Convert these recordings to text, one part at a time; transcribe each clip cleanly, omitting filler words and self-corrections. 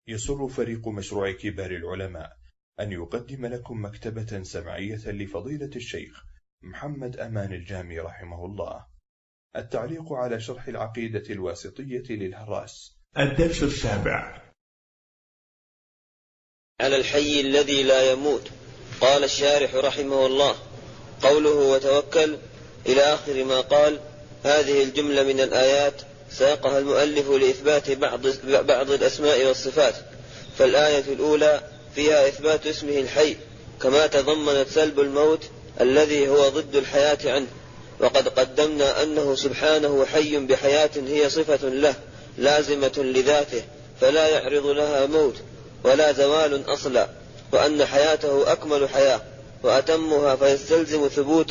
يسر فريق مشروع كبار العلماء أن يقدم لكم مكتبة سمعية لفضيلة الشيخ محمد أمان الجامي رحمه الله. التعليق على شرح العقيدة الواسطية للهراس. الدرس السابع. على الحي الذي لا يموت. قال الشارح رحمه الله: قوله وتوكل إلى آخر ما قال. هذه الجملة من الآيات ساقها المؤلف لإثبات بعض الأسماء والصفات. فالآية الأولى فيها إثبات اسمه الحي، كما تضمنت سلب الموت الذي هو ضد الحياة عنه، وقد قدمنا أنه سبحانه حي بحياة هي صفة له لازمة لذاته، فلا يعرض لها موت ولا زوال أصلا، وأن حياته أكمل حياة وأتمها، فيستلزم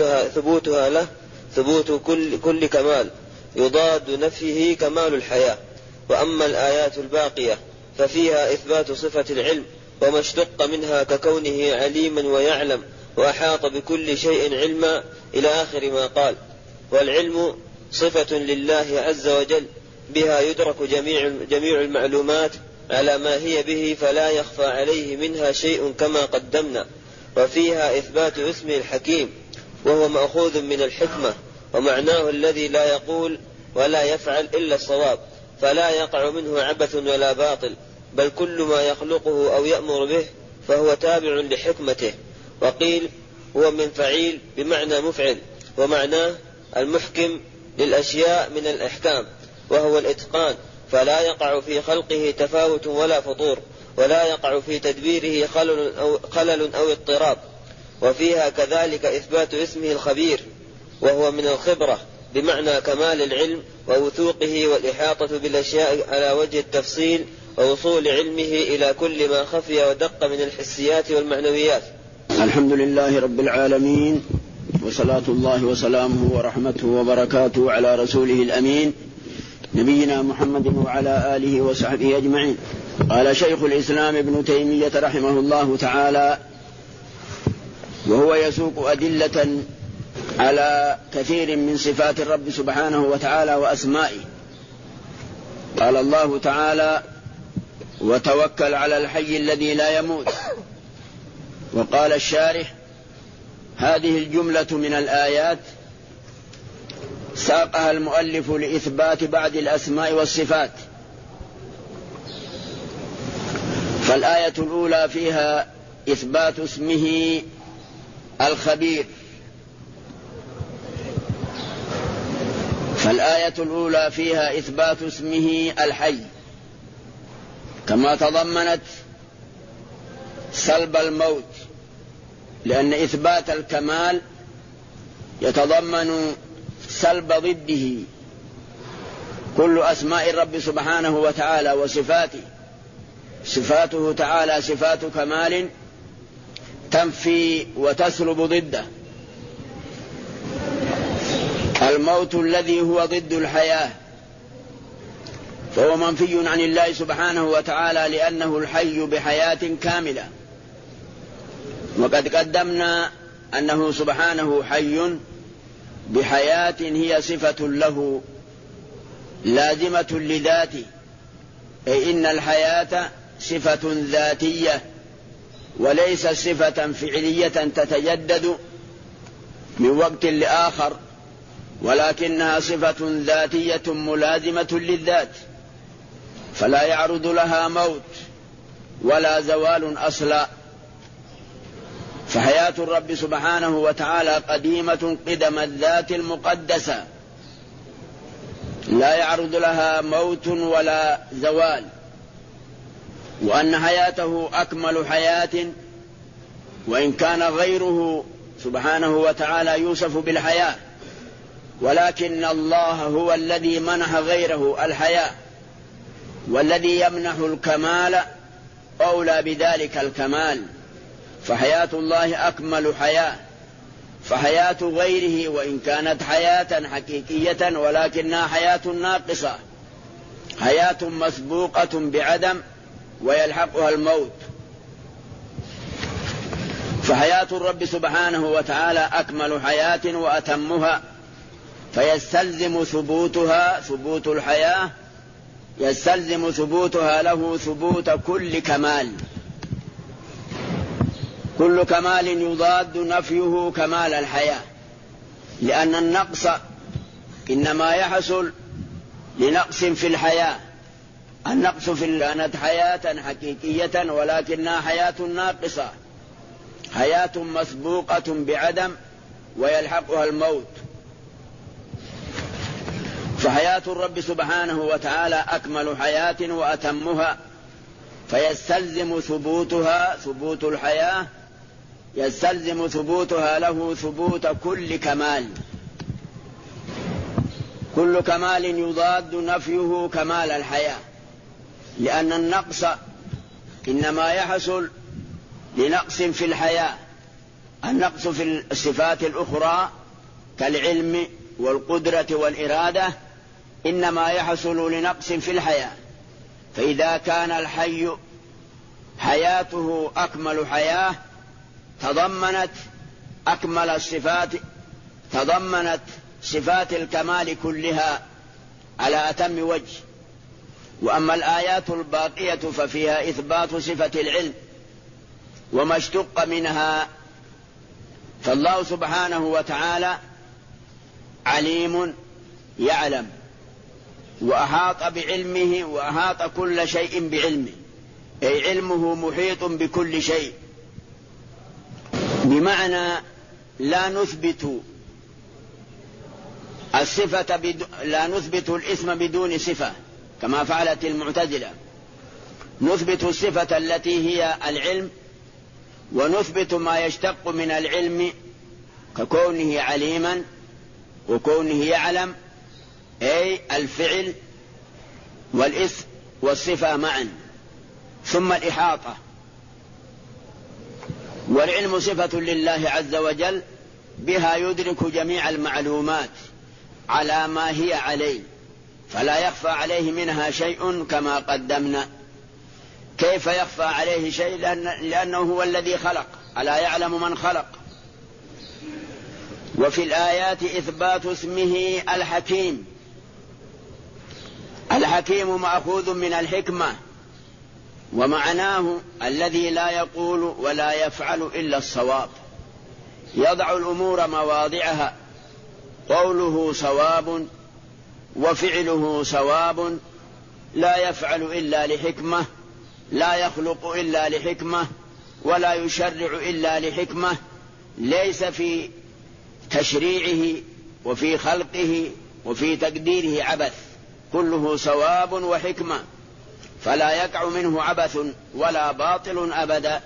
ثبوتها له ثبوت كل كمال يضاد نفيه كمال الحياة. وأما الآيات الباقية ففيها إثبات صفة العلم وما اشتق منها ككونه عليما ويعلم وأحاط بكل شيء علما إلى آخر ما قال. والعلم صفة لله عز وجل، بها يدرك جميع المعلومات على ما هي به، فلا يخفى عليه منها شيء كما قدمنا. وفيها إثبات اسمه الحكيم، وهو مأخوذ من الحكمة، ومعناه الذي لا يقول ولا يفعل إلا الصواب، فلا يقع منه عبث ولا باطل، بل كل ما يخلقه أو يأمر به فهو تابع لحكمته. وقيل هو من فعيل بمعنى مفعل، ومعناه المحكم للأشياء من الأحكام، وهو الإتقان، فلا يقع في خلقه تفاوت ولا فطور، ولا يقع في تدبيره خلل أو اضطراب. وفيها كذلك إثبات اسمه الخبير، وهو من الخبرة بمعنى كمال العلم ووثوقه والإحاطة بالأشياء على وجه التفصيل، ووصول علمه إلى كل ما خفي ودق من الحسيات والمعنويات. الحمد لله رب العالمين، وصلاة الله وسلامه ورحمته وبركاته على رسوله الأمين نبينا محمد وعلى آله وصحبه أجمعين. قال شيخ الإسلام ابن تيمية رحمه الله تعالى، وهو يسوق أدلة على كثير من صفات الرب سبحانه وتعالى وأسمائه. قال الله تعالى: وتوكل على الحي الذي لا يموت. وقال الشارح: هذه الجملة من الآيات ساقها المؤلف لإثبات بعض الأسماء والصفات. فالآية الأولى فيها إثبات اسمه الخبير، فالآية الأولى فيها إثبات اسمه الحي، كما تضمنت سلب الموت، لأن إثبات الكمال يتضمن سلب ضده. كل أسماء الرب سبحانه وتعالى وصفاته، صفاته تعالى صفات كمال تنفي وتسلب ضده. الموت الذي هو ضد الحياة فهو منفي عن الله سبحانه وتعالى، لأنه الحي بحياة كاملة. وقد قدمنا أنه سبحانه حي بحياة هي صفة له لازمة لذاته، أي إن الحياة صفة ذاتية وليس صفة فعلية تتجدد من وقت لآخر، ولكنها صفة ذاتية ملازمة للذات، فلا يعرض لها موت ولا زوال أصلا. فحياة الرب سبحانه وتعالى قديمة قدم الذات المقدسة، لا يعرض لها موت ولا زوال. وأن حياته أكمل حياة، وإن كان غيره سبحانه وتعالى يوصف بالحياة، ولكن الله هو الذي منح غيره الحياة، والذي يمنح الكمال أولى بذلك الكمال. فحياة الله أكمل حياة، فحياة غيره وإن كانت حياة حقيقية ولكنها حياة ناقصة، حياة مسبوقة بعدم ويلحقها الموت. فحياة الرب سبحانه وتعالى أكمل حياة وأتمها، فيستلزم ثبوتها ثبوت الحياة يستلزم ثبوتها له ثبوت كل كمال. كل كمال يضاد نفيه كمال الحياة، لأن النقص إنما يحصل لنقص في الحياة. النقص كانت حياة حقيقية ولكنها حياة ناقصة، حياة مسبوقة بعدم ويلحقها الموت. فحياة الرب سبحانه وتعالى أكمل حياة وأتمها، فيستلزم ثبوتها ثبوت الحياة، يستلزم ثبوتها له ثبوت كل كمال. كل كمال يضاد نفيه كمال الحياة، لأن النقص إنما يحصل لنقص في الحياة. النقص في الصفات الأخرى كالعلم والقدرة والإرادة إنما يحصل لنقص في الحياة. فإذا كان الحي حياته أكمل حياة تضمنت أكمل الصفات، تضمنت صفات الكمال كلها على أتم وجه. وأما الآيات الباقية ففيها إثبات صفة العلم وما اشتق منها. فالله سبحانه وتعالى عليم يعلم، وأحاط بعلمه وأحاط كل شيء بعلمه، أي علمه محيط بكل شيء، بمعنى لا نثبت الصفة لا نثبت الاسم بدون صفة كما فعلت المعتزلة. نثبت الصفة التي هي العلم، ونثبت ما يشتق من العلم ككونه عليما وكونه يعلم، أي الفعل والاسم والصفة معا. ثم الإحاطة. والعلم صفة لله عز وجل، بها يدرك جميع المعلومات على ما هي عليه، فلا يخفى عليه منها شيء كما قدمنا. كيف يخفى عليه شيء؟ لأنه هو الذي خلق، ألا يعلم من خلق. وفي الآيات إثبات اسمه الحكيم. الحكيم مأخوذ من الحكمة، ومعناه الذي لا يقول ولا يفعل إلا الصواب، يضع الأمور مواضعها، قوله صواب وفعله صواب، لا يفعل إلا لحكمة، لا يخلق إلا لحكمة، ولا يشرع إلا لحكمة. ليس في تشريعه وفي خلقه وفي تقديره عبث، كله صواب وحكمة، فلا يقع منه عبث ولا باطل أبدا.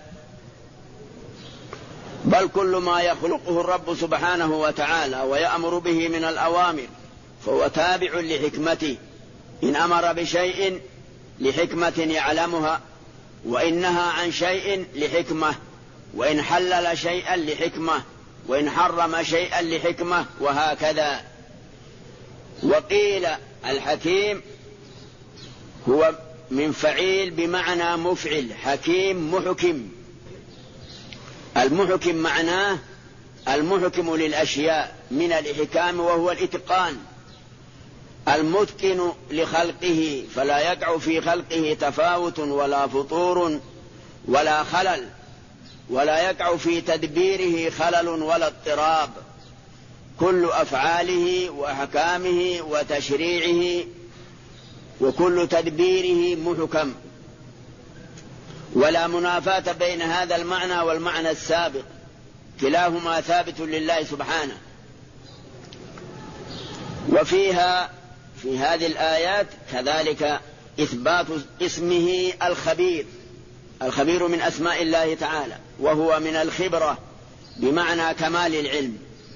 بل كل ما يخلقه الرب سبحانه وتعالى ويأمر به من الأوامر فهو تابع لحكمته. إن أمر بشيء لحكمة يعلمها، وإن نهى عن شيء لحكمة، وإن حلل شيئا لحكمة، وإن حرم شيئا لحكمة، وهكذا. وقيل الحكيم هو من فعيل بمعنى مفعل، حكيم محكم. المحكم معناه المحكم للأشياء من الإحكام، وهو الإتقان. المتقن لخلقه، فلا يقع في خلقه تفاوت ولا فطور ولا خلل، ولا يقع في تدبيره خلل ولا اضطراب. كل أفعاله وأحكامه وتشريعه وكل تدبيره محكم، ولا منافاة بين هذا المعنى والمعنى السابق، كلاهما ثابت لله سبحانه. وفيها في هذه الآيات كذلك إثبات اسمه الخبير. الخبير من أسماء الله تعالى، وهو من الخبرة بمعنى كمال العلم.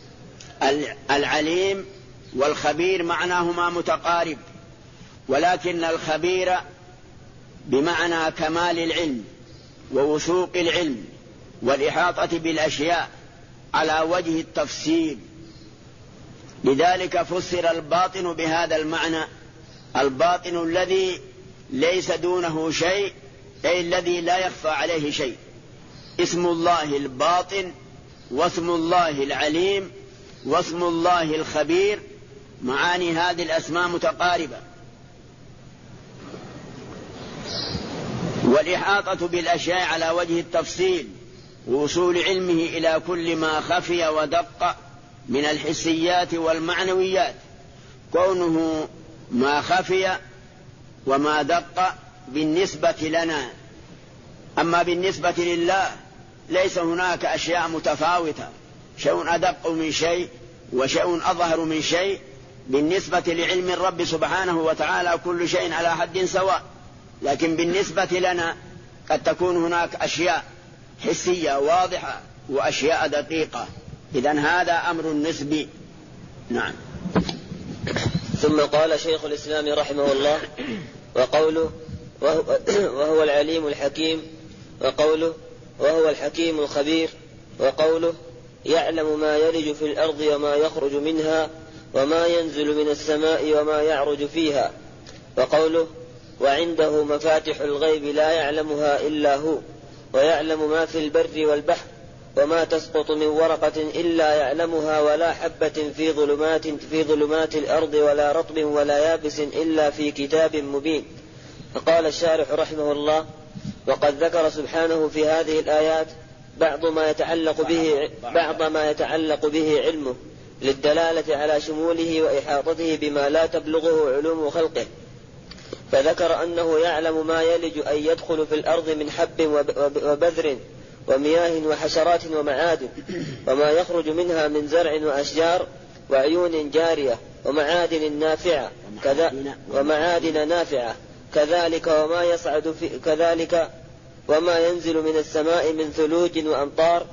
العليم والخبير معناهما متقارب، ولكن الخبير بمعنى كمال العلم ووثوق العلم والإحاطة بالأشياء على وجه التفصيل. لذلك فسر الباطن بهذا المعنى، الباطن الذي ليس دونه شيء، أي الذي لا يخفى عليه شيء. اسم الله الباطن، واسم الله العليم، واسم الله الخبير، معاني هذه الأسماء متقاربة. والإحاطة بالأشياء على وجه التفصيل ووصول علمه إلى كل ما خفي ودق من الحسيات والمعنويات، كونه ما خفي وما دق بالنسبة لنا. أما بالنسبة لله ليس هناك أشياء متفاوتة، شيء أدق من شيء وشيء أظهر من شيء. بالنسبة لعلم الرب سبحانه وتعالى كل شيء على حد سواء، لكن بالنسبة لنا قد تكون هناك أشياء حسية واضحة وأشياء دقيقة. إذن هذا أمر نسبي. نعم. ثم قال شيخ الإسلام رحمه الله: وقوله وهو العليم الحكيم، وقوله وهو الحكيم الخبير، وقوله يعلم ما يلج في الأرض وما يخرج منها وما ينزل من السماء وما يعرج فيها، وقوله وعنده مفاتح الغيب لا يعلمها إلا هو، ويعلم ما في البر والبحر وما تسقط من ورقة إلا يعلمها ولا حبة في ظلمات الأرض ولا رطب ولا يابس إلا في كتاب مبين. فقال الشارح رحمه الله: وقد ذكر سبحانه في هذه الآيات بعض ما يتعلق به علمه للدلالة على شموله وإحاطته بما لا تبلغه علوم خلقه، فذكر أنه يعلم ما يلج أن يدخل في الأرض من حب وبذر ومياه وحشرات ومعادن، وما يخرج منها من زرع وأشجار وعيون جارية ومعادن نافعة، كذلك وما ينزل من السماء من ثلوج وأمطار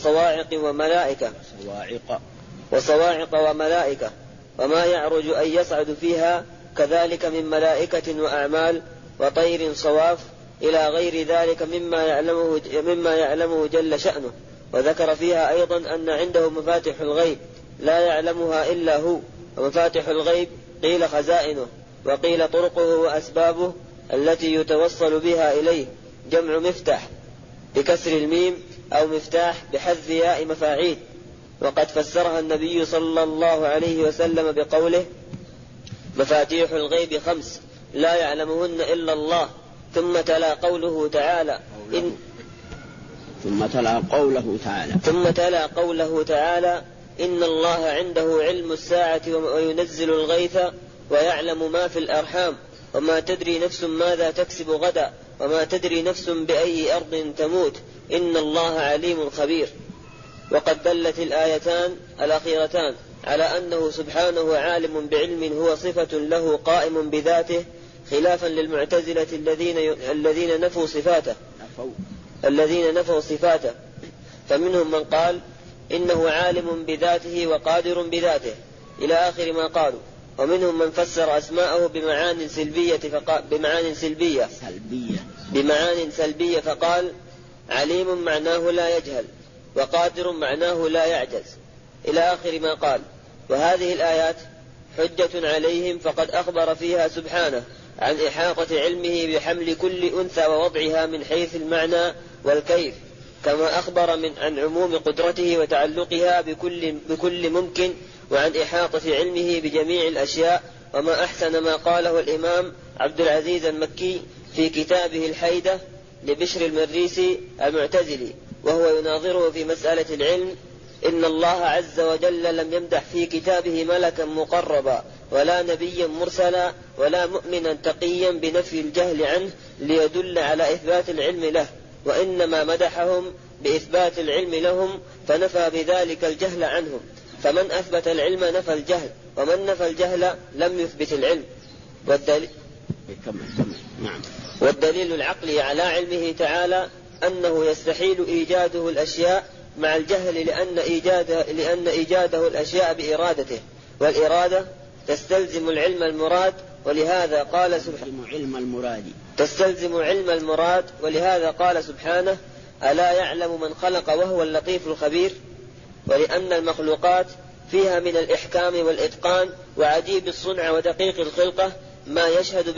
وصواعق وملائكة، وما يعرج أن يصعد فيها كذلك من ملائكة وأعمال وطير صواف إلى غير ذلك مما يعلمه جل شأنه. وذكر فيها أيضا أن عنده مفاتح الغيب لا يعلمها إلا هو، ومفاتح الغيب قيل خزائنه وقيل طرقه وأسبابه التي يتوصل بها إليه، جمع مفتاح بكسر الميم أو مفتاح بحذف ياء مفاعيل. وقد فسرها النبي صلى الله عليه وسلم بقوله: مفاتيح الغيب 5 لا يعلمهن إلا الله. ثم تلا قوله تعالى: إن الله عنده علم الساعة وينزل الغيث ويعلم ما في الأرحام وما تدري نفس ماذا تكسب غدا وما تدري نفس بأي أرض تموت إن الله عليم خبير. وقد دلت الآيتان الأخيرتان على أنه سبحانه عالم بعلم هو صفة له قائم بذاته، خلافا للمعتزلة الذين نفوا صفاته، فمنهم من قال إنه عالم بذاته وقادر بذاته إلى آخر ما قالوا. ومنهم من فسر أسماءه بمعان سلبية فقال عليم معناه لا يجهل وقادر معناه لا يعجز إلى آخر ما قال. وهذه الآيات حجة عليهم، فقد أخبر فيها سبحانه عن إحاطة علمه بحمل كل أنثى ووضعها من حيث المعنى والكيف، كما أخبر عن عموم قدرته وتعلقها بكل ممكن، وعن إحاطة علمه بجميع الأشياء. وما أحسن ما قاله الإمام عبد العزيز المكي في كتابه الحيدة لبشر المريسي المعتزلي وهو يناظره في مسألة العلم: إن الله عز وجل لم يمدح في كتابه ملكا مقربا ولا نبيا مرسلا ولا مؤمنا تقيا بنفي الجهل عنه ليدل على إثبات العلم له، وإنما مدحهم بإثبات العلم لهم فنفى بذلك الجهل عنهم. فمن أثبت العلم نفى الجهل، ومن نفى الجهل لم يثبت العلم. والدليل العقلي على علمه تعالى أنه يستحيل إيجاده الأشياء مع الجهل، لأن إيجاده الأشياء بإرادته، والإرادة تستلزم العلم المراد، ولهذا قال سبحانه: ألا يعلم من خلق وهو اللطيف الخبير. ولأن المخلوقات فيها من الإحكام والإتقان وعجيب الصنع ودقيق الخلقة ما يشهد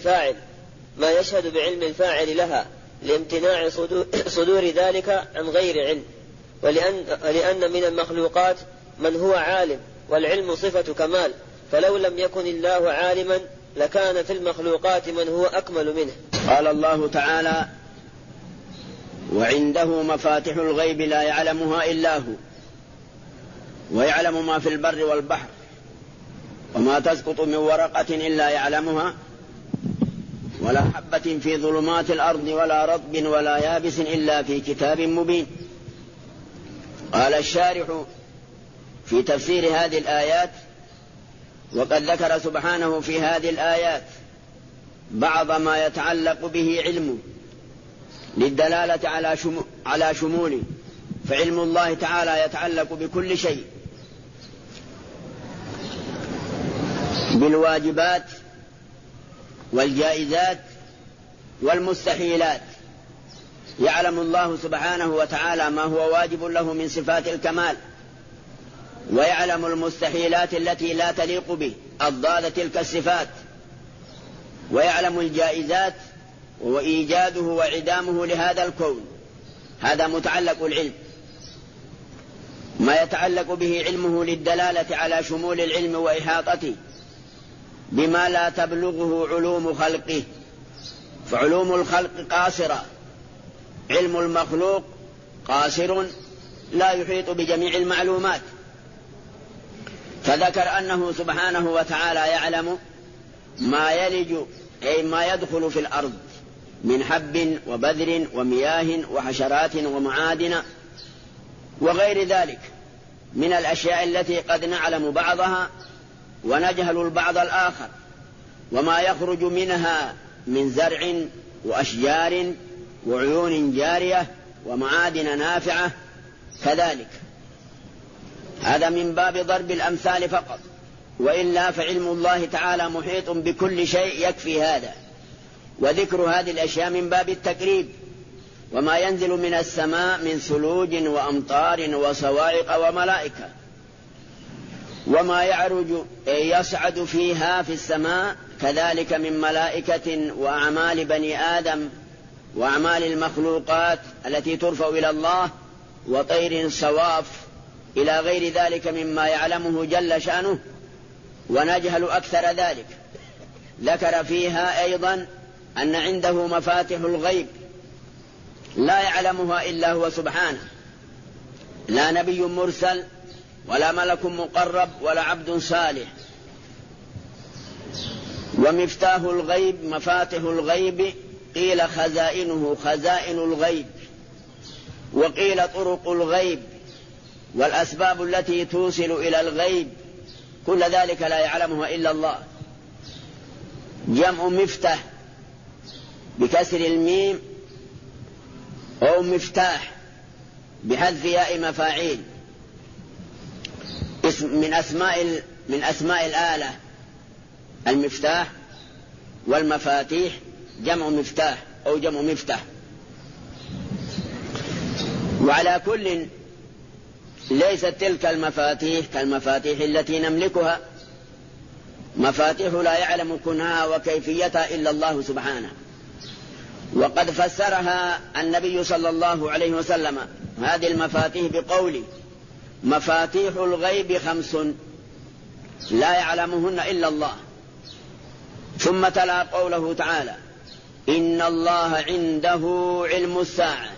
بعلم الفاعل لها، لامتناع صدور ذلك عن غير علم. ولأن من المخلوقات من هو عالم، والعلم صفة كمال، فلو لم يكن الله عالما لكان في المخلوقات من هو أكمل منه. قال الله تعالى: وعنده مفاتح الغيب لا يعلمها إلا هو ويعلم ما في البر والبحر وما تسقط من ورقة إلا يعلمها ولا حبة في ظلمات الأرض ولا رطب ولا يابس إلا في كتاب مبين. قال الشارح في تفسير هذه الآيات: وقد ذكر سبحانه في هذه الآيات بعض ما يتعلق به علمه للدلالة على شموله، فعلم الله تعالى يتعلق بكل شيء، بالواجبات والجائزات والمستحيلات. يعلم الله سبحانه وتعالى ما هو واجب له من صفات الكمال، ويعلم المستحيلات التي لا تليق به أضداد تلك الصفات، ويعلم الجائزات وإيجاده وعدامه لهذا الكون. هذا متعلق العلم، ما يتعلق به علمه للدلالة على شمول العلم وإحاطته بما لا تبلغه علوم خلقه، فعلوم الخلق قاصرة، علم المخلوق قاصر لا يحيط بجميع المعلومات. فذكر أنه سبحانه وتعالى يعلم ما يلج أي ما يدخل في الأرض من حب وبذر ومياه وحشرات ومعادن وغير ذلك من الأشياء التي قد نعلم بعضها ونجهل البعض الآخر، وما يخرج منها من زرع وأشجار وعيون جارية ومعادن نافعة كذلك. هذا من باب ضرب الأمثال فقط، وإلا فعلم الله تعالى محيط بكل شيء يكفي هذا. وذكر هذه الأشياء من باب التقريب، وما ينزل من السماء من ثلوج وأمطار وصواعق وملائكة، وما يعرج يصعد فيها في السماء كذلك من ملائكة وأعمال بني آدم وأعمال المخلوقات التي ترفع إلى الله وطير صواف إلى غير ذلك مما يعلمه جل شأنه ونجهل أكثر ذلك. ذكر فيها أيضا أن عنده مفاتح الغيب لا يعلمها إلا هو سبحانه، لا نبي مرسل ولا ملك مقرب ولا عبد صالح. ومفتاح الغيب مفاتح الغيب قيل خزائنه خزائن الغيب، وقيل طرق الغيب والأسباب التي توصل إلى الغيب، كل ذلك لا يعلمها إلا الله. جمع مفتاح بكسر الميم أو مفتاح بحذف ياء مفاعيل من أسماء الآلة. المفتاح والمفاتيح جمع مفتاح أو جمع مفتاح. وعلى كل ليست تلك المفاتيح كالمفاتيح التي نملكها، مفاتيح لا يعلم كنها وكيفيتها إلا الله سبحانه. وقد فسرها النبي صلى الله عليه وسلم هذه المفاتيح بقوله: مفاتيح الغيب 5 لا يعلمهن إلا الله. ثم تلا قوله تعالى: إن الله عنده علم الساعة.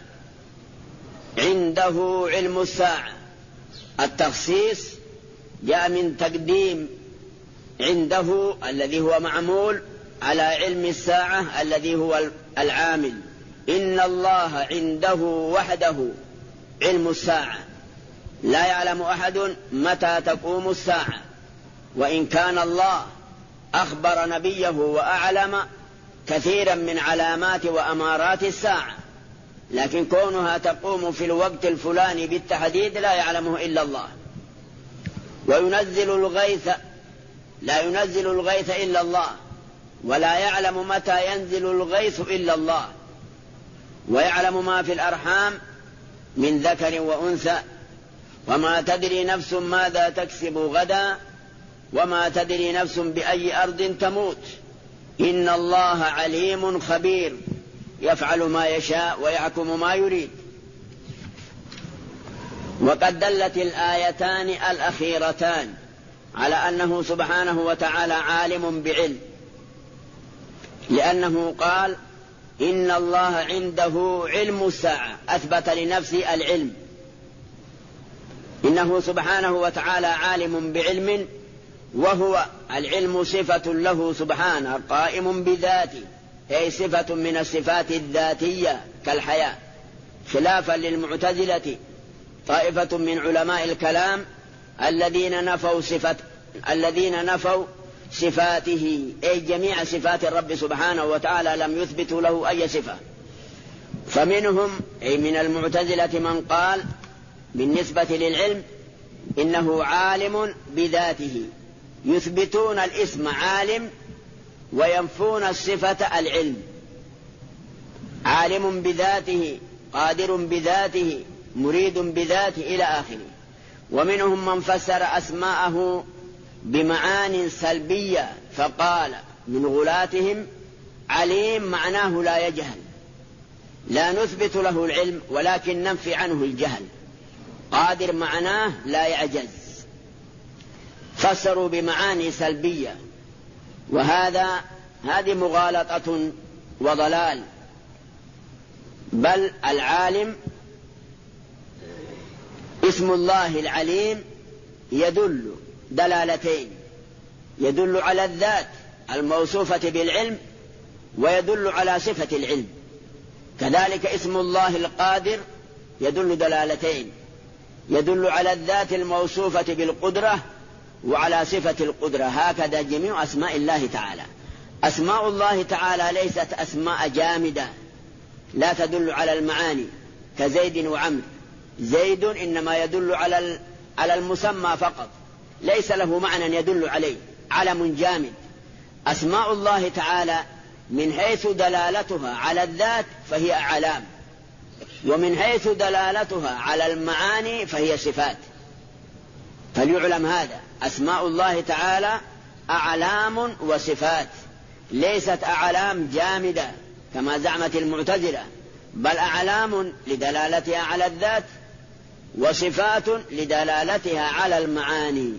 عنده علم الساعة، التخصيص جاء من تقديم عنده الذي هو معمول على علم الساعة الذي هو العامل. إن الله عنده وحده علم الساعة، لا يعلم أحد متى تقوم الساعة، وإن كان الله أخبر نبيه وأعلم كثيرا من علامات وأمارات الساعة، لكن كونها تقوم في الوقت الفلاني بالتحديد لا يعلمه إلا الله. وينزل الغيث، لا ينزل الغيث إلا الله، ولا يعلم متى ينزل الغيث إلا الله. ويعلم ما في الأرحام من ذكر وأنثى، وما تدري نفس ماذا تكسب غدا، وما تدري نفس بأي أرض تموت. إن الله عليم خبير يفعل ما يشاء ويحكم ما يريد. وقد دلت الآيتان الأخيرتان على أنه سبحانه وتعالى عالم بعلم، لأنه قال: إن الله عنده علم الساعة، أثبت لنفسه العلم، إنه سبحانه وتعالى عالم بعلم، وهو العلم صفة له سبحانه قائم بذاته، أي صفة من الصفات الذاتية كالحياة، خلافا للمعتزلة طائفة من علماء الكلام الذين نفوا صفاته، أي جميع صفات الرب سبحانه وتعالى، لم يثبتوا له أي صفة. فمنهم أي من المعتزلة من قال بالنسبة للعلم إنه عالم بذاته، يثبتون الاسم عالم وينفون الصفة العلم، عالم بذاته، قادر بذاته، مريد بذاته إلى آخره. ومنهم من فسر أسماءه بمعان سلبية، فقال من غلاتهم عليم معناه لا يجهل، لا نثبت له العلم ولكن ننفي عنه الجهل، قادر معناه لا يعجز، فسروا بمعاني سلبية، هذه مغالطة وضلال. بل العالم اسم الله العليم يدل دلالتين، يدل على الذات الموصوفة بالعلم ويدل على صفة العلم، كذلك اسم الله القادر يدل دلالتين، يدل على الذات الموصوفة بالقدرة وعلى صفة القدرة. هكذا جميع أسماء الله تعالى. أسماء الله تعالى ليست أسماء جامدة لا تدل على المعاني كزيد وعمر. زيد إنما يدل على المسمى فقط، ليس له معنى يدل عليه، علم جامد. أسماء الله تعالى من حيث دلالتها على الذات فهي أعلام، ومن حيث دلالتها على المعاني فهي صفات. فليعلم هذا، أسماء الله تعالى أعلام وصفات، ليست أعلام جامدة كما زعمت المعتزلة، بل أعلام لدلالتها على الذات وصفات لدلالتها على المعاني.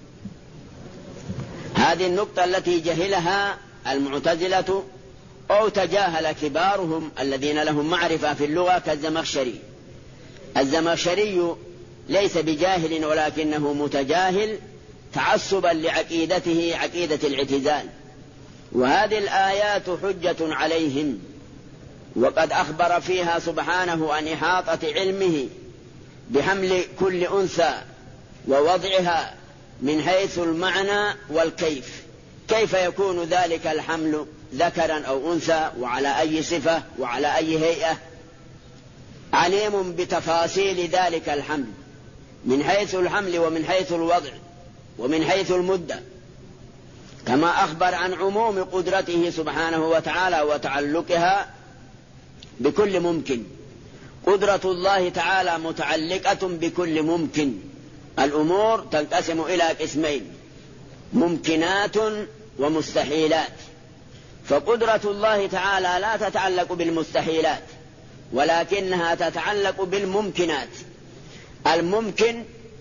هذه النقطة التي جهلها المعتزلة أو تجاهل كبارهم الذين لهم معرفة في اللغة كالزمخشري. الزمخشري ليس بجاهل ولكنه متجاهل تعصبا لعقيدته، عقيدة الاعتزال. وهذه الآيات حجة عليهم، وقد أخبر فيها سبحانه عن إحاطة علمه بحمل كل أنثى ووضعها من حيث المعنى والكيف، كيف يكون ذلك الحمل ذكرا أو أنثى، وعلى أي صفة وعلى أي هيئة. عليم بتفاصيل ذلك الحمل من حيث الحمل ومن حيث الوضع ومن حيث المدة، كما أخبر عن عموم قدرته سبحانه وتعالى وتعلقها بكل ممكن. قدرة الله تعالى متعلقة بكل ممكن. الأمور تنقسم إلى قسمين: ممكنات ومستحيلات. فقدرة الله تعالى لا تتعلق بالمستحيلات ولكنها تتعلق بالممكنات. الممكن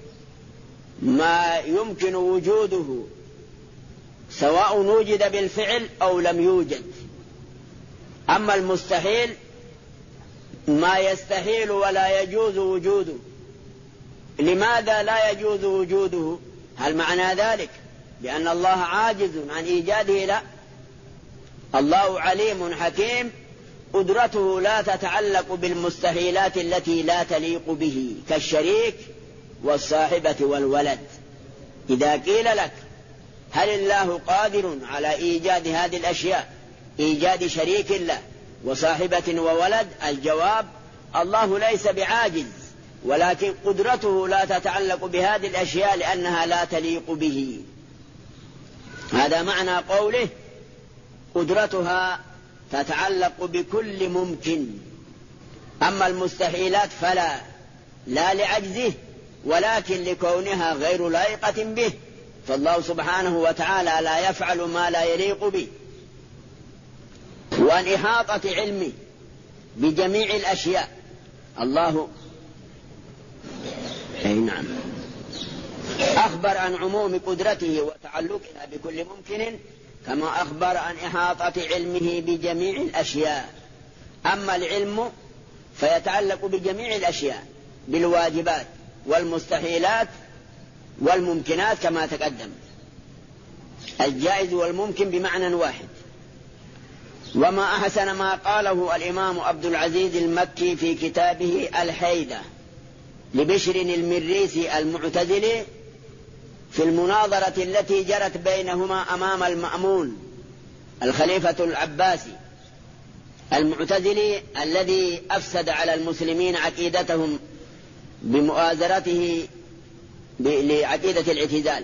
ما يمكن وجوده سواء وجد بالفعل أو لم يوجد. أما المستحيل ما يستحيل ولا يجوز وجوده. لماذا لا يجوز وجوده؟ هل معنى ذلك بأن الله عاجز عن إيجاده؟ لا، الله عليم حكيم، قدرته لا تتعلق بالمستحيلات التي لا تليق به كالشريك والصاحبة والولد. إذا قيل لك هل الله قادر على إيجاد هذه الأشياء، إيجاد شريك له وصاحبة وولد، الجواب الله ليس بعاجز، ولكن قدرته لا تتعلق بهذه الأشياء لأنها لا تليق به. هذا معنى قوله قدرتها تتعلق بكل ممكن. أما المستحيلات فلا، لا لعجزه ولكن لكونها غير لائقة به، فالله سبحانه وتعالى لا يفعل ما لا يليق به. وأن إحاطة علمه بجميع الأشياء، الله نعم أخبر عن عموم قدرته وتعلقها بكل ممكن، كما أخبر عن إحاطة علمه بجميع الأشياء. أما العلم فيتعلق بجميع الأشياء، بالواجبات والمستحيلات والممكنات كما تقدم، الجائز والممكن بمعنى واحد. وما أحسن ما قاله الإمام عبد العزيز المكي في كتابه الحيدة لبشر المريسي المعتزلي في المناظرة التي جرت بينهما أمام المأمون الخليفة العباسي المعتزلي الذي أفسد على المسلمين عقيدتهم بمؤازرته لعقيدة الاعتزال.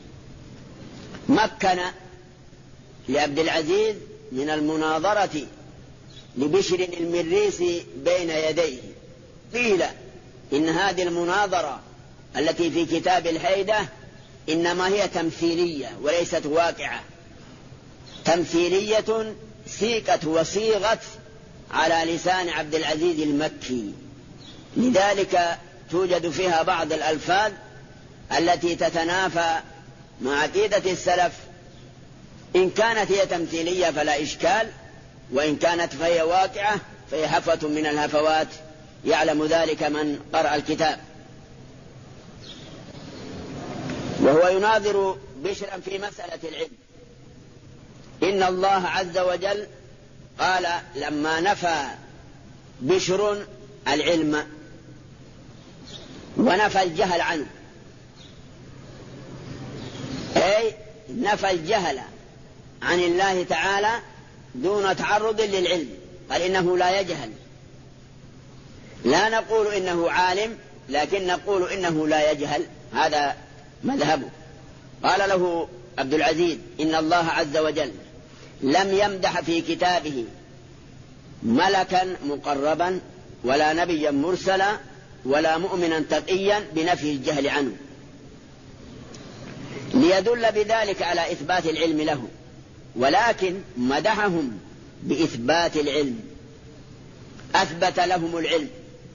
مكن لعبد العزيز من المناظرة لبشر المريسي بين يديه. قيل إن هذه المناظرة التي في كتاب الحيدة إنما هي تمثيلية وليست واقعة، تمثيلية سيقت وصيغت على لسان عبد العزيز المكي، لذلك توجد فيها بعض الألفاظ التي تتنافى مع عقيدة السلف. إن كانت هي تمثيلية فلا إشكال، وإن كانت فهي واقعة فهي هفوة من الهفوات، يعلم ذلك من قرأ الكتاب. وهو يناظر بشرا في مسألة العلم. إن الله عز وجل قال لما نفى بشر العلم ونفى الجهل عنه، أي نفى الجهل عن الله تعالى دون تعرض للعلم، قال إنه لا يجهل. لا نقول إنه عالم، لكن نقول إنه لا يجهل، هذا مذهبه. قال له عبد العزيز إن الله عز وجل لم يمدح في كتابه ملكا مقربا ولا نبيا مرسلا ولا مؤمنا تقيا بنفي الجهل عنه، ليدل بذلك على إثبات العلم له، ولكن مدحهم بإثبات العلم، أثبت لهم العلم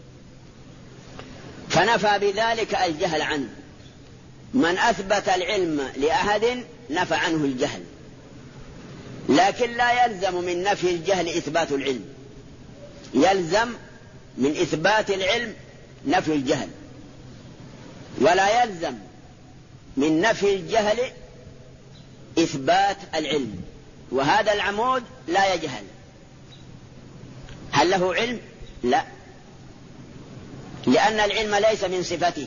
فنفى بذلك الجهل عنه. من أثبت العلم لأحد نفى عنه الجهل، لكن لا يلزم من نفي الجهل إثبات العلم، يلزم من إثبات العلم نفي الجهل، ولا يلزم من نفي الجهل إثبات العلم. وهذا العمود لا يجهل. هل له علم؟ لا، لأن العلم ليس من صفته،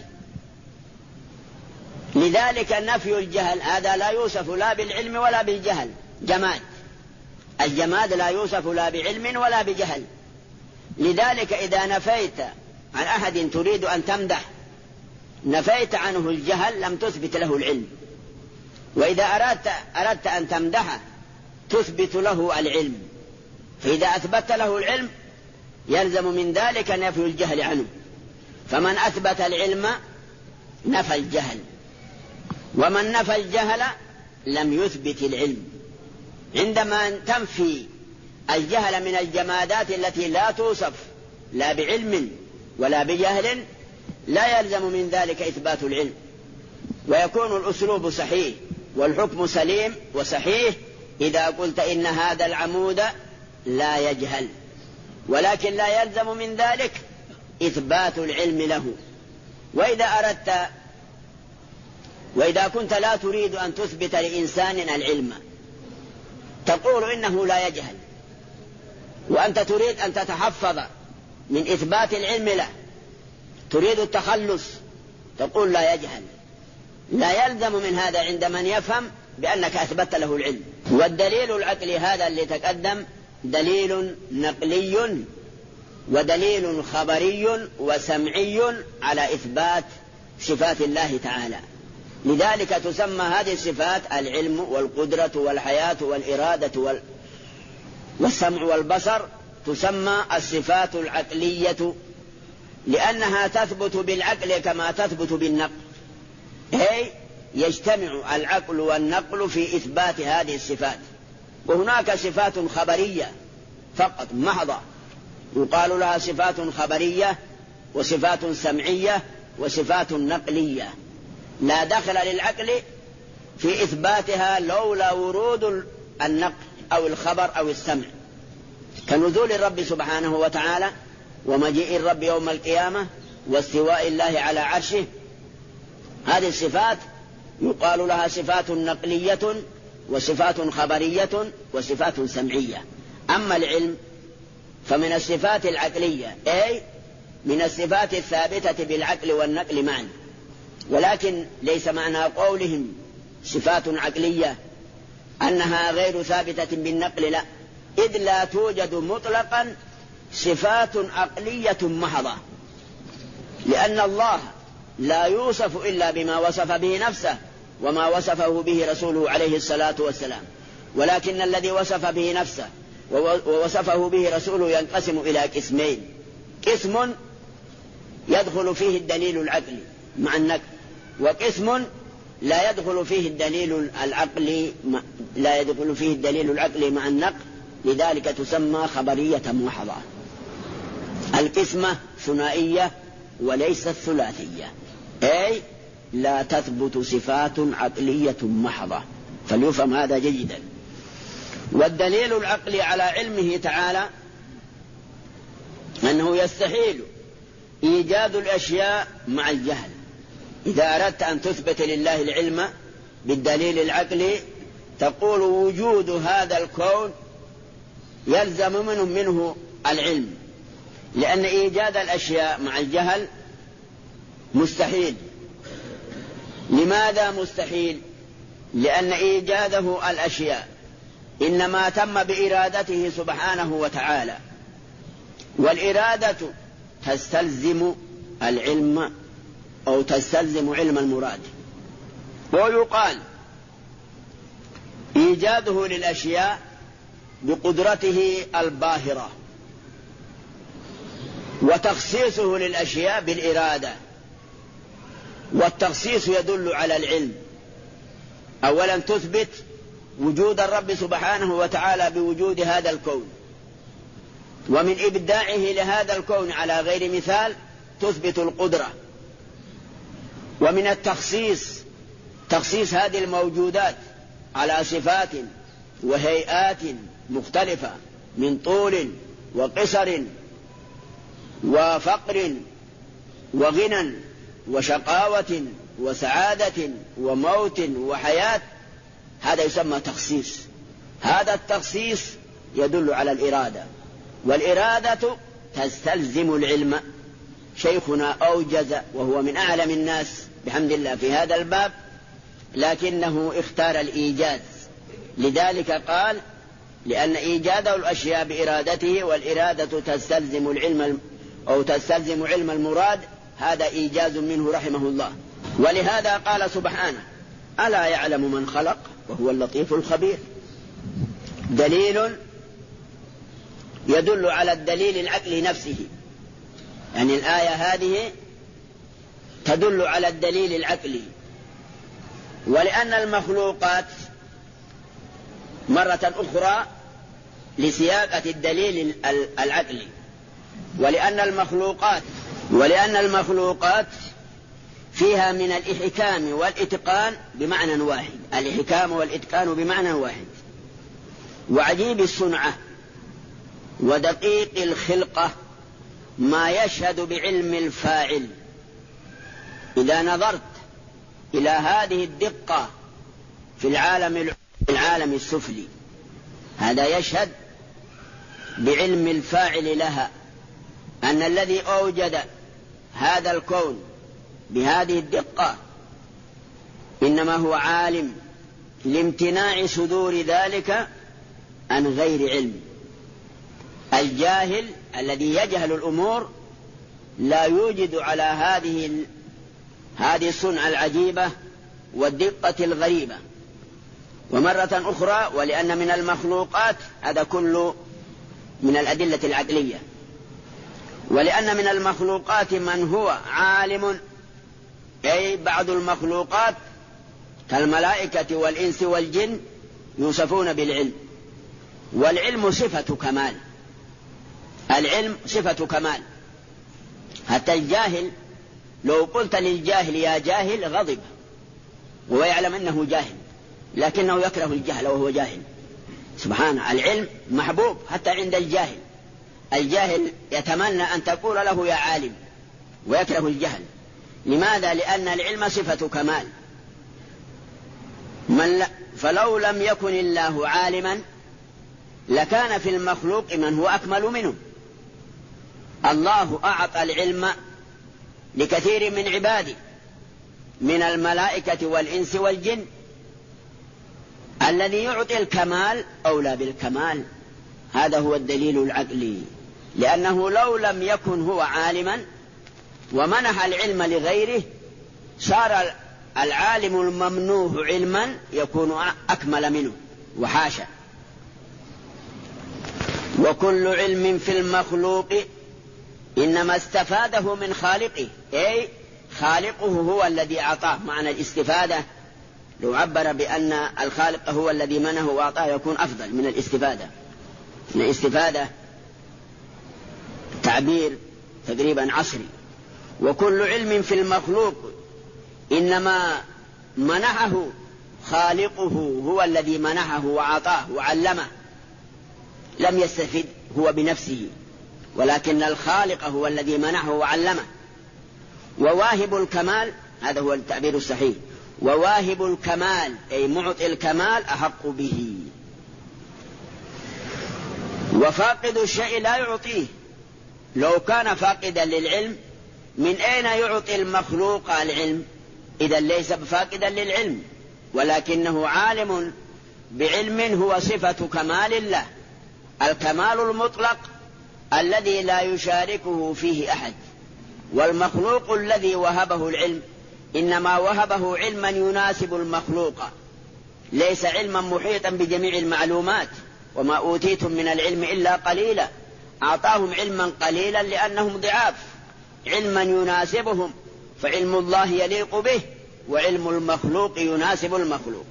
لذلك نفي الجهل هذا لا يوصف لا بالعلم ولا بالجهل، جماد. الجماد لا يوصف لا بعلم ولا بجهل، لذلك إذا نفيت عن أحد تريد أن تمدح نفيت عنه الجهل لم تثبت له العلم، وإذا أردت أن تمدحه تثبت له العلم، فإذا أثبت له العلم يلزم من ذلك نفي الجهل عنه. فمن أثبت العلم نفى الجهل، ومن نفى الجهل لم يثبت العلم. عندما تنفي الجهل من الجمادات التي لا توصف لا بعلم ولا بجهل لا يلزم من ذلك إثبات العلم، ويكون الأسلوب صحيح والحكم سليم وصحيح إذا قلت إن هذا العمود لا يجهل، ولكن لا يلزم من ذلك إثبات العلم له. وإذا كنت لا تريد أن تثبت لإنسان العلم تقول إنه لا يجهل، وأنت تريد أن تتحفظ من إثبات العلم له، تريد التخلص، تقول لا يجهل. لا يلزم من هذا عند من يفهم بأنك أثبت له العلم. والدليل العقلي هذا اللي تقدم دليل نقلي ودليل خبري وسمعي على إثبات صفات الله تعالى. لذلك تسمى هذه الصفات العلم والقدرة والحياة والإرادة والسمع والبصر، تسمى الصفات العقلية، لأنها تثبت بالعقل كما تثبت بالنقل، أي يجتمع العقل والنقل في إثبات هذه الصفات. وهناك صفات خبرية فقط محضة يقال لها صفات خبرية، وصفات سمعية، وصفات نقلية لا دخل للعقل في إثباتها لولا ورود النقل أو الخبر أو السمع. كنزول الرب سبحانه وتعالى ومجيء الرب يوم القيامة واستواء الله على عرشه. هذه الصفات يقال لها صفات نقلية وصفات خبرية وصفات سمعية. أما العلم فمن الصفات العقلية، أي من الصفات الثابتة بالعقل والنقل معا، ولكن ليس معنى قولهم صفات عقلية أنها غير ثابتة بالنقل، لا، إذ لا توجد مطلقا صفات عقلية محضة، لأن الله لا يوصف إلا بما وصف به نفسه وما وصفه به رسوله عليه الصلاة والسلام، ولكن الذي وصف به نفسه ووصفه به رسوله ينقسم إلى قسمين: قسم يدخل فيه الدليل العقلي مع النقل، وقسم لا يدخل فيه الدليل العقلي مع النقل، لذلك تسمى خبرية محضة. القسمة ثنائية وليست ثلاثية، أي لا تثبت صفات عقلية محضة، فليفهم هذا جيدا. والدليل العقلي على علمه تعالى أنه يستحيل إيجاد الأشياء مع الجهل. إذا أردت أن تثبت لله العلم بالدليل العقلي تقول وجود هذا الكون يلزم منه العلم، لأن إيجاد الأشياء مع الجهل مستحيل. لماذا مستحيل؟ لأن إيجاده الأشياء إنما تم بإرادته سبحانه وتعالى، والإرادة تستلزم العلم أو تستلزم علم المراد. ويقال إيجاده للأشياء بقدرته الباهرة، وتخصيصه للأشياء بالإرادة. والتخصيص يدل على العلم. أولا تثبت وجود الرب سبحانه وتعالى بوجود هذا الكون، ومن إبداعه لهذا الكون على غير مثال تثبت القدرة. ومن التخصيص تخصيص هذه الموجودات على صفات وهيئات مختلفة من طول وقصر وفقر وغنى وشقاوة وسعادة وموت وحياة، هذا يسمى تخصيص. هذا التخصيص يدل على الإرادة، والإرادة تستلزم العلم. شيخنا أوجز وهو من أعلم الناس بحمد الله في هذا الباب، لكنه اختار الإيجاز، لذلك قال لأن إيجاده الأشياء بإرادته، والإرادة تستلزم العلم أو تستلزم علم المراد، هذا إيجاز منه رحمه الله. ولهذا قال سبحانه: ألا يعلم من خلق وهو اللطيف الخبير. دليل يدل على الدليل العقلي نفسه، يعني الآية هذه تدل على الدليل العقلي. ولأن المخلوقات مرة أخرى لسياقة الدليل العقلي، ولأن المخلوقات فيها من الإحكام والإتقان بمعنى واحد، الإحكام والإتقان بمعنى واحد. وعجيب الصنعة ودقيق الخلقة ما يشهد بعلم الفاعل. إذا نظرت إلى هذه الدقة في العالم السفلي، هذا يشهد بعلم الفاعل لها، أن الذي أوجد هذا الكون بهذه الدقة إنما هو عالم، لامتناع صدور ذلك عن غير علم. الجاهل الذي يجهل الأمور لا يوجد على هذه الصنعة العجيبة والدقة الغريبة. ومرة أخرى ولأن من المخلوقات، هذا كله من الأدلة العقلية، ولأن من المخلوقات من هو عالم، أي بعض المخلوقات كالملائكة والإنس والجن يوصفون بالعلم، والعلم صفة كمال. العلم صفة كمال. حتى الجاهل لو قلت للجاهل يا جاهل غضب، وهو يعلم أنه جاهل، لكنه يكره الجهل وهو جاهل. سبحانه. العلم محبوب حتى عند الجاهل. الجاهل يتمنى أن تقول له يا عالم ويكره الجهل. لماذا؟ لأن العلم صفة كمال. فلو لم يكن الله عالما لكان في المخلوق من هو أكمل منه. الله أعطى العلم لكثير من عباده من الملائكة والإنس والجن. الذي يعطي الكمال أولى بالكمال. هذا هو الدليل العقلي. لأنه لو لم يكن هو عالما ومنح العلم لغيره صار العالم الممنوح علما يكون أكمل منه، وحاشا. وكل علم في المخلوق إنما استفاده من خالقه، أي خالقه هو الذي أعطاه. معنى الاستفادة لو عبر بأن الخالق هو الذي منه وأعطاه يكون أفضل من الاستفادة. من الاستفادة تعبير تقريبا عصري. وكل علم في المخلوق إنما منحه خالقه، هو الذي منحه وعطاه وعلمه، لم يستفد هو بنفسه، ولكن الخالق هو الذي منحه وعلمه. وواهب الكمال، هذا هو التعبير الصحيح، وواهب الكمال أي معطي الكمال أحق به. وفاقد الشيء لا يعطيه. لو كان فاقدا للعلم من أين يعطي المخلوق العلم؟ إذا ليس فاقدا للعلم، ولكنه عالم بعلم هو صفة كمال الله، الكمال المطلق الذي لا يشاركه فيه أحد. والمخلوق الذي وهبه العلم إنما وهبه علما يناسب المخلوق، ليس علما محيطا بجميع المعلومات. وما أوتيتم من العلم إلا قليلا. أعطاهم علما قليلا لأنهم ضعاف، علما يناسبهم، فعلم الله يليق به وعلم المخلوق يناسب المخلوق.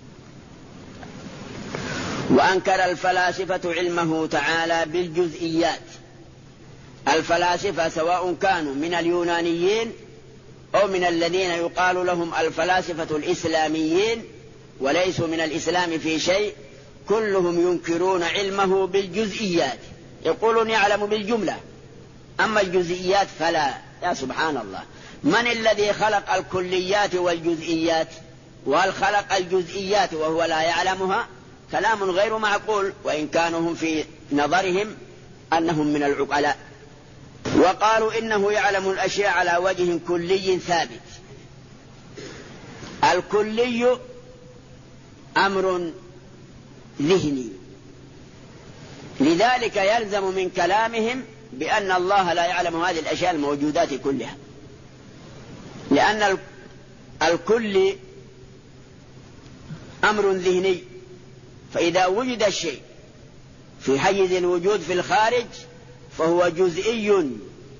وأنكر الفلاسفة علمه تعالى بالجزئيات. الفلاسفة سواء كانوا من اليونانيين أو من الذين يقال لهم الفلاسفة الإسلاميين وليسوا من الإسلام في شيء، كلهم ينكرون علمه بالجزئيات، يقولون يعلم بالجملة، أما الجزئيات فلا. يا سبحان الله، من الذي خلق الكليات والجزئيات؟ وهل خلق الجزئيات وهو لا يعلمها؟ كلام غير معقول، وإن كانوا هم في نظرهم أنهم من العقلاء. وقالوا إنه يعلم الأشياء على وجه كلي ثابت. الكلي أمر ذهني، لذلك يلزم من كلامهم بأن الله لا يعلم هذه الأشياء الموجودات كلها، لأن الكل أمر ذهني. فإذا وجد الشيء في حيز الوجود في الخارج فهو جزئي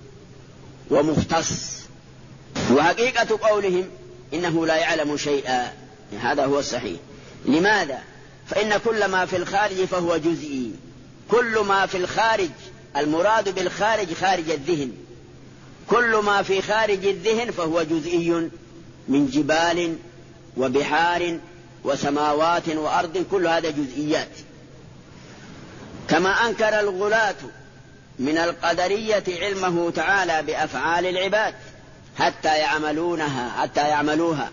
ومختص. وحقيقة قولهم إنه لا يعلم شيئا هذا هو الصحيح. لماذا؟ فإن كل ما في الخارج فهو جزئي. كل ما في الخارج، المراد بالخارج خارج الذهن، كل ما في خارج الذهن فهو جزئي، من جبال وبحار وسماوات وأرض، كل هذا جزئيات. كما أنكر الغلاة من القدرية علمه تعالى بأفعال العباد حتى يعملوها،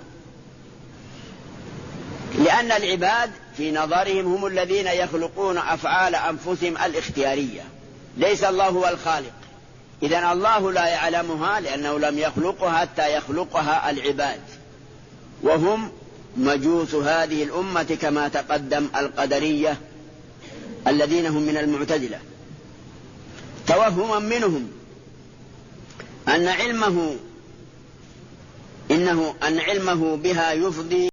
لأن العباد في نظرهم هم الذين يخلقون أفعال أنفسهم الاختيارية، ليس الله هو الخالق. إذن الله لا يعلمها لأنه لم يخلقها حتى يخلقها العباد، وهم مجوس هذه الأمة كما تقدم القدرية الذين هم من المعتزلة، توهما منهم أن علمه بها يفضي